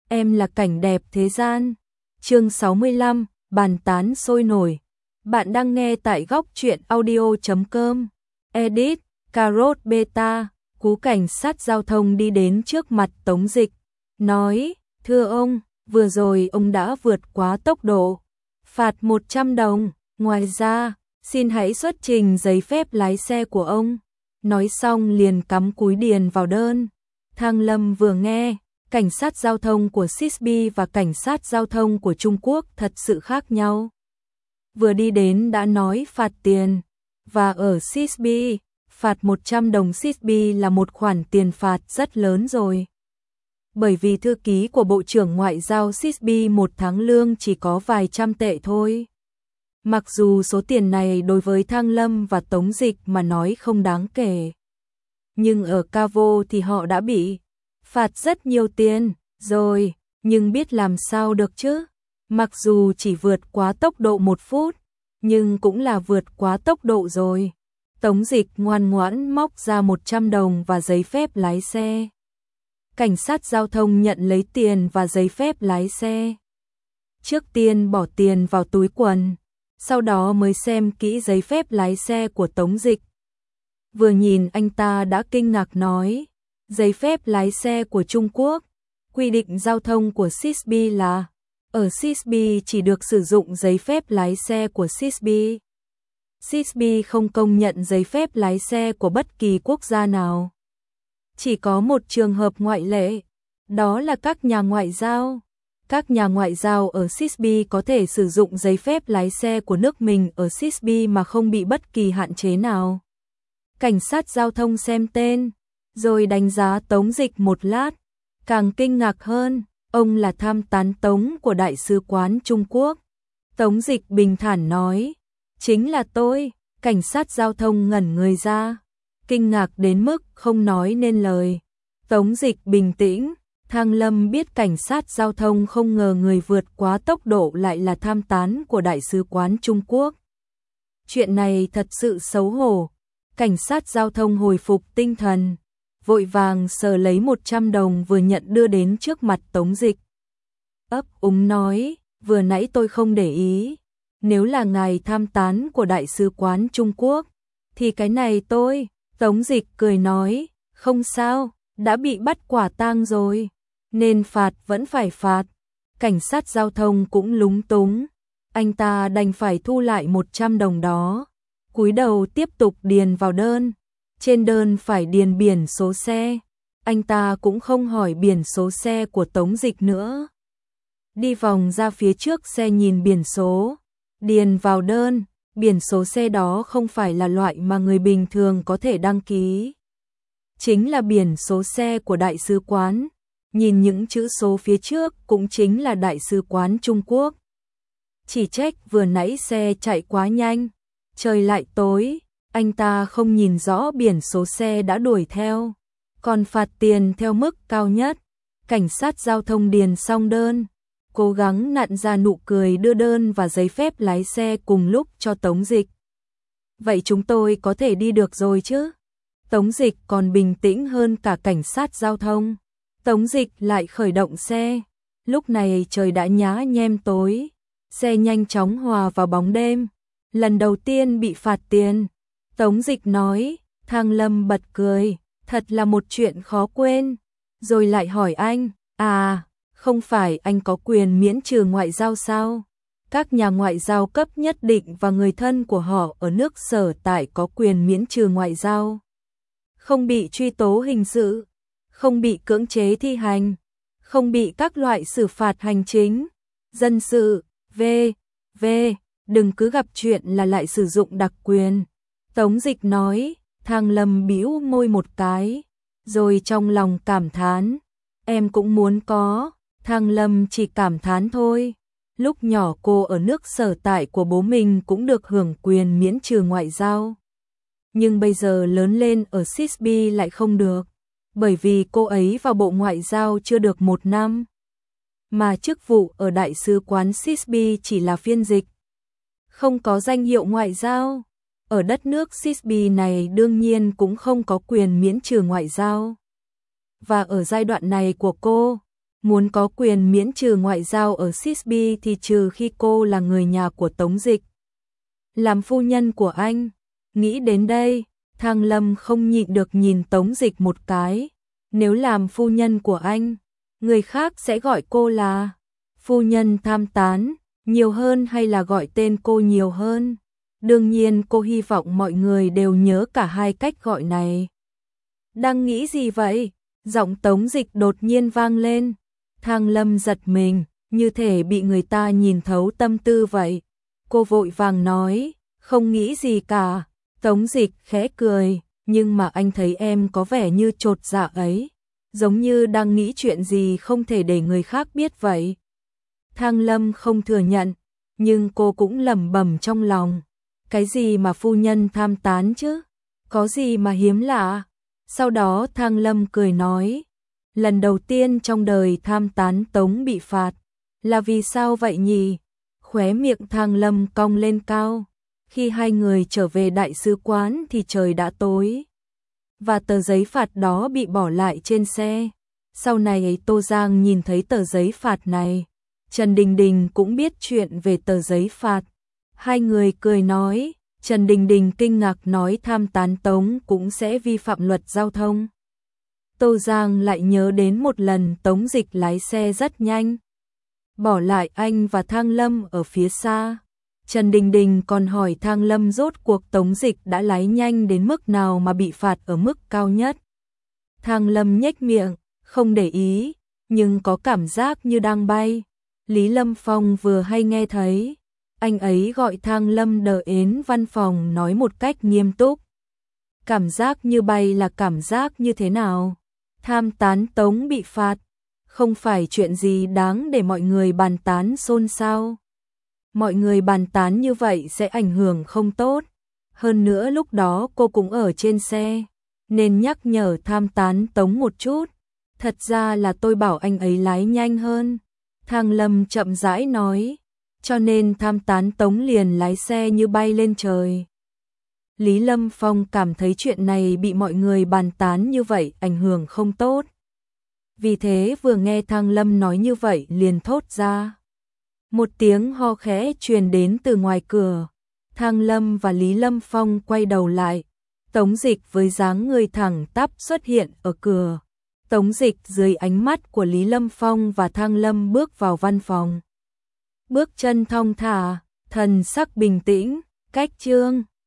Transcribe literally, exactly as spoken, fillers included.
em là cảnh đẹp thế gian. Chương sáu mươi lăm, bàn tán sôi nổi. Bạn đang nghe tại góc truyện audio chấm com. Edit, Carrot Beta. Cú cảnh sát giao thông đi đến trước mặt Tống Dịch, nói: "Thưa ông, vừa rồi ông đã vượt quá tốc độ, phạt một trăm đồng, ngoài ra, xin hãy xuất trình giấy phép lái xe của ông." Nói xong liền cắm cúi điền vào đơn. Thang Lâm vừa nghe, cảnh sát giao thông của Sisby và cảnh sát giao thông của Trung Quốc thật sự khác nhau. Vừa đi đến đã nói phạt tiền, và ở Sisby, phạt một trăm đồng Sisby là một khoản tiền phạt rất lớn rồi. Bởi vì thư ký của Bộ trưởng Ngoại giao Sisby một tháng lương chỉ có vài trăm tệ thôi. Mặc dù số tiền này đối với Thang Lâm và Tống Dịch mà nói không đáng kể, nhưng ở Cavo thì họ đã bị phạt rất nhiều tiền rồi, nhưng biết làm sao được chứ. Mặc dù chỉ vượt quá tốc độ một phút, nhưng cũng là vượt quá tốc độ rồi. Tống Dịch ngoan ngoãn móc ra một trăm đồng và giấy phép lái xe. Cảnh sát giao thông nhận lấy tiền và giấy phép lái xe. Trước tiên bỏ tiền vào túi quần, sau đó mới xem kỹ giấy phép lái xe của Tống Dịch. Vừa nhìn anh ta đã kinh ngạc nói: "Giấy phép lái xe của Trung Quốc, quy định giao thông của Sisby là ở Sisby chỉ được sử dụng giấy phép lái xe của Sisby. Sisby không công nhận giấy phép lái xe của bất kỳ quốc gia nào. Chỉ có một trường hợp ngoại lệ, đó là các nhà ngoại giao. Các nhà ngoại giao ở Sisby có thể sử dụng giấy phép lái xe của nước mình ở Sisby mà không bị bất kỳ hạn chế nào." Cảnh sát giao thông xem tên, rồi đánh giá Tống Dịch một lát, càng kinh ngạc hơn, ông là tham tán Tống của Đại sứ quán Trung Quốc. Tống Dịch bình thản nói: "Chính là tôi." Cảnh sát giao thông ngẩn người ra, kinh ngạc đến mức không nói nên lời. Tống Dịch bình tĩnh: "Thang Lâm biết cảnh sát giao thông không ngờ người vượt quá tốc độ lại là tham tán của Đại sứ quán Trung Quốc. Chuyện này thật sự xấu hổ." Cảnh sát giao thông hồi phục tinh thần, vội vàng sờ lấy một trăm đồng vừa nhận đưa đến trước mặt Tống Dịch. Ấp úng nói: "Vừa nãy tôi không để ý. Nếu là ngài tham tán của Đại sứ quán Trung Quốc, thì cái này tôi..." Tống Dịch cười nói: "Không sao, đã bị bắt quả tang rồi, nên phạt vẫn phải phạt." Cảnh sát giao thông cũng lúng túng, anh ta đành phải thu lại một trăm đồng đó, cúi đầu tiếp tục điền vào đơn. Trên đơn phải điền biển số xe, anh ta cũng không hỏi biển số xe của Tống Dịch nữa. Đi vòng ra phía trước xe nhìn biển số, điền vào đơn. Biển số xe đó không phải là loại mà người bình thường có thể đăng ký, chính là biển số xe của Đại sứ quán. Nhìn những chữ số phía trước cũng chính là Đại sứ quán Trung Quốc. Chỉ trách vừa nãy xe chạy quá nhanh, trời lại tối, anh ta không nhìn rõ biển số xe đã đuổi theo, còn phạt tiền theo mức cao nhất. Cảnh sát giao thông điền xong đơn, cố gắng nặn ra nụ cười đưa đơn và giấy phép lái xe cùng lúc cho Tống Dịch. "Vậy chúng tôi có thể đi được rồi chứ?" Tống Dịch còn bình tĩnh hơn cả cảnh sát giao thông. Tống Dịch lại khởi động xe. Lúc này trời đã nhá nhem tối, xe nhanh chóng hòa vào bóng đêm. Lần đầu tiên bị phạt tiền, Tống Dịch nói. Thang Lâm bật cười, thật là một chuyện khó quên. Rồi lại hỏi anh: "À, không phải anh có quyền miễn trừ ngoại giao sao? Các nhà ngoại giao cấp nhất định và người thân của họ ở nước sở tại có quyền miễn trừ ngoại giao, không bị truy tố hình sự, không bị cưỡng chế thi hành, không bị các loại xử phạt hành chính, dân sự, vân vân Đừng cứ gặp chuyện là lại sử dụng đặc quyền." Tống Dịch nói. Thang Lâm bĩu môi một cái, rồi trong lòng cảm thán: "Em cũng muốn có." Thang Lâm chỉ cảm thán thôi. Lúc nhỏ cô ở nước sở tại của bố mình cũng được hưởng quyền miễn trừ ngoại giao. Nhưng bây giờ lớn lên ở Sisby lại không được, bởi vì cô ấy vào Bộ Ngoại giao chưa được một năm, mà chức vụ ở Đại sứ quán Sisby chỉ là phiên dịch, không có danh hiệu ngoại giao. Ở đất nước Sisby này đương nhiên cũng không có quyền miễn trừ ngoại giao. Và ở giai đoạn này của cô, muốn có quyền miễn trừ ngoại giao ở Sisby thì trừ khi cô là người nhà của Tống Dịch. Làm phu nhân của anh. Nghĩ đến đây, Thang Lâm không nhịn được nhìn Tống Dịch một cái. Nếu làm phu nhân của anh, người khác sẽ gọi cô là phu nhân tham tán nhiều hơn hay là gọi tên cô nhiều hơn? Đương nhiên cô hy vọng mọi người đều nhớ cả hai cách gọi này. Đang nghĩ gì vậy? Giọng Tống Dịch đột nhiên vang lên. Thang Lâm giật mình, như thể bị người ta nhìn thấu tâm tư vậy. Cô vội vàng nói, không nghĩ gì cả. Tống Dịch khẽ cười, nhưng mà anh thấy em có vẻ như chột dạ ấy, giống như đang nghĩ chuyện gì không thể để người khác biết vậy. Thang Lâm không thừa nhận, nhưng cô cũng lẩm bẩm trong lòng. Cái gì mà phu nhân tham tán chứ? Có gì mà hiếm lạ? Sau đó Thang Lâm cười nói, lần đầu tiên trong đời tham tán Tống bị phạt. Là vì sao vậy nhỉ? Khóe miệng Thang Lâm cong lên cao. Khi hai người trở về đại sứ quán thì trời đã tối. Và tờ giấy phạt đó bị bỏ lại trên xe. Sau này Tô Giang nhìn thấy tờ giấy phạt này. Trần Đình Đình cũng biết chuyện về tờ giấy phạt. Hai người cười nói, Trần Đình Đình kinh ngạc nói tham tán Tống cũng sẽ vi phạm luật giao thông. Tô Giang lại nhớ đến một lần Tống Dịch lái xe rất nhanh, bỏ lại anh và Thang Lâm ở phía xa. Trần Đình Đình còn hỏi Thang Lâm rốt cuộc Tống Dịch đã lái nhanh đến mức nào mà bị phạt ở mức cao nhất. Thang Lâm nhếch miệng, không để ý, nhưng có cảm giác như đang bay. Lý Lâm Phong vừa hay nghe thấy, anh ấy gọi Thang Lâm đợi đến văn phòng nói một cách nghiêm túc. Cảm giác như bay là cảm giác như thế nào? Tham tán Tống bị phạt, không phải chuyện gì đáng để mọi người bàn tán xôn xao. Mọi người bàn tán như vậy sẽ ảnh hưởng không tốt. Hơn nữa lúc đó cô cũng ở trên xe, nên nhắc nhở tham tán Tống một chút. Thật ra là tôi bảo anh ấy lái nhanh hơn. Thang Lâm chậm rãi nói, cho nên tham tán Tống liền lái xe như bay lên trời. Lý Lâm Phong cảm thấy chuyện này bị mọi người bàn tán như vậy ảnh hưởng không tốt. Vì thế vừa nghe Thang Lâm nói như vậy liền thốt ra. Một tiếng ho khẽ truyền đến từ ngoài cửa. Thang Lâm và Lý Lâm Phong quay đầu lại. Tống Dịch với dáng người thẳng tắp xuất hiện ở cửa. Tống Dịch dưới ánh mắt của Lý Lâm Phong và Thang Lâm bước vào văn phòng. Bước chân thong thả, thần sắc bình tĩnh, cách chương